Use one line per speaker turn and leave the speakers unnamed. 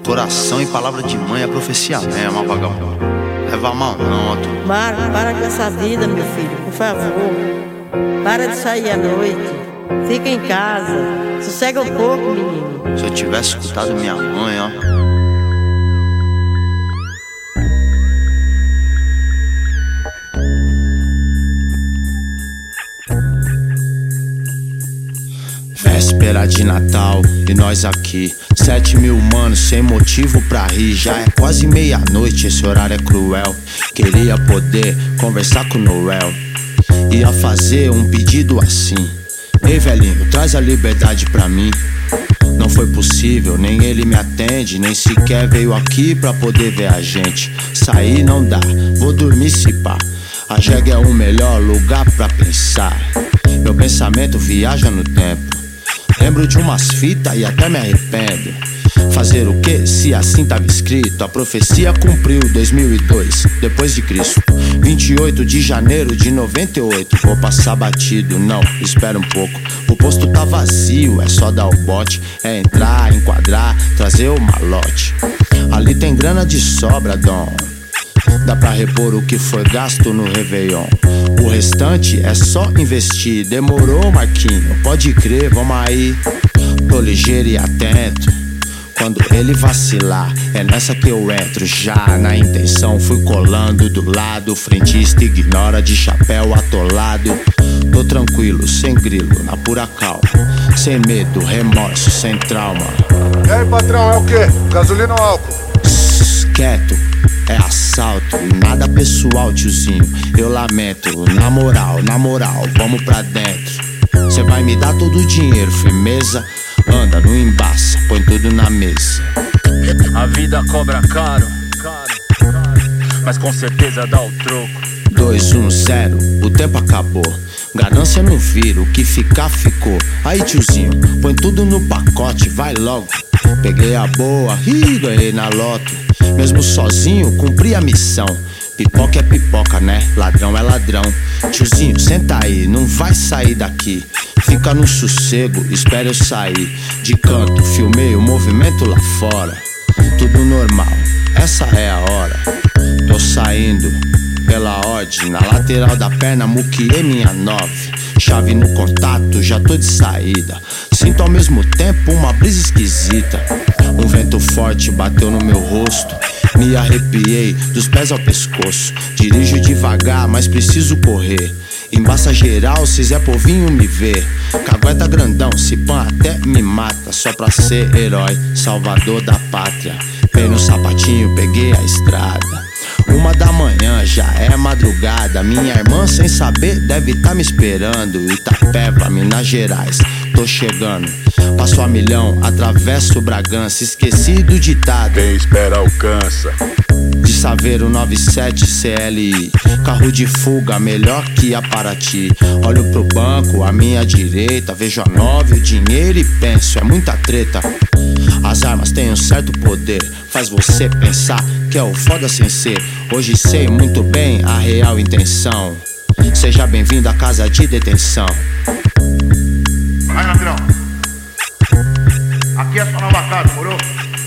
Coração e palavra de mãe é profecia mesmo, vagabundo. Leva a mão não, tu.
Marco, para com essa vida, meu filho, por favor. Para de sair à noite. Fica em casa. Sossega um pouco, menino.
Se eu tivesse escutado minha mãe, ó. Véspera de Natal e nós aqui, 7.000 manos sem motivo pra rir. Já é quase meia-noite, esse horário é cruel. Queria poder conversar com o Noel. Ia fazer um pedido assim: ei velhinho, traz a liberdade pra mim. Não foi possível, nem ele me atende, nem sequer veio aqui pra poder ver a gente. Sair não dá, vou dormir se pá. A jegue é o melhor lugar pra pensar. Meu pensamento viaja no tempo. Lembro de umas fitas e até me arrependo. Fazer o que se assim tava escrito? A profecia cumpriu 2002, depois de Cristo. 28 de janeiro de 98. Vou passar batido, não, espera um pouco. O posto tá vazio, é só dar o bote. É entrar, enquadrar, trazer o malote. Ali tem grana de sobra, dom. Dá pra repor o que foi gasto no Réveillon. O restante é só investir. Demorou, Marquinho? Pode crer, vamos aí. Tô ligeiro e atento. Quando ele vacilar, é nessa que eu entro. Já na intenção, fui colando do lado. O frentista ignora de chapéu atolado. Tô tranquilo, sem grilo, na pura calma. Sem medo, remorso, sem trauma.
E aí, patrão, é o quê? Gasolina ou álcool?
Quieto, é assalto, nada pessoal, tiozinho. Eu lamento, na moral, vamos pra dentro. Cê vai me dar todo o dinheiro, firmeza. Anda, não embaça, põe tudo na mesa.
A vida cobra caro, mas com certeza dá o troco.
2, 1, 0, o tempo acabou. Ganância não vira, o que ficar ficou. Aí tiozinho, põe tudo no pacote, vai logo. Peguei a boa, ganhei na loto. Mesmo sozinho, cumpri a missão. Pipoca é pipoca, né? Ladrão é ladrão. Tiozinho, senta aí, não vai sair daqui. Fica no sossego, espera eu sair. De canto, filmei o movimento lá fora. Tudo normal, essa é a hora. Tô saindo pela ordem, na lateral da perna muqueei minha 9. Chave no contato, já tô de saída. Sinto ao mesmo tempo uma brisa esquisita. Um vento forte bateu no meu rosto. Me arrepiei dos pés ao pescoço. Dirijo devagar, mas preciso correr. Embaça geral, se Zé Povinho me vê. Cagueta grandão, se pã até me mata. Só pra ser herói, salvador da pátria. Pei no sapatinho, peguei a estrada. 1 da manhã, já é madrugada. Minha irmã, sem saber, deve tá me esperando. Itapeva, Minas Gerais, tô chegando. Passo a milhão, atravesso Bragança. Esqueci do ditado:
quem espera alcança.
De Saveiro 97 CLI, carro de fuga, melhor que a Paraty. Olho pro banco, à minha direita, vejo a 9, o dinheiro e penso, é muita treta. As armas têm um certo poder, faz você pensar que é o foda sem ser. Hoje sei muito bem a real intenção. Seja bem-vindo à casa de detenção.
Vai, ladrão. Aqui é sua nova casa, morou?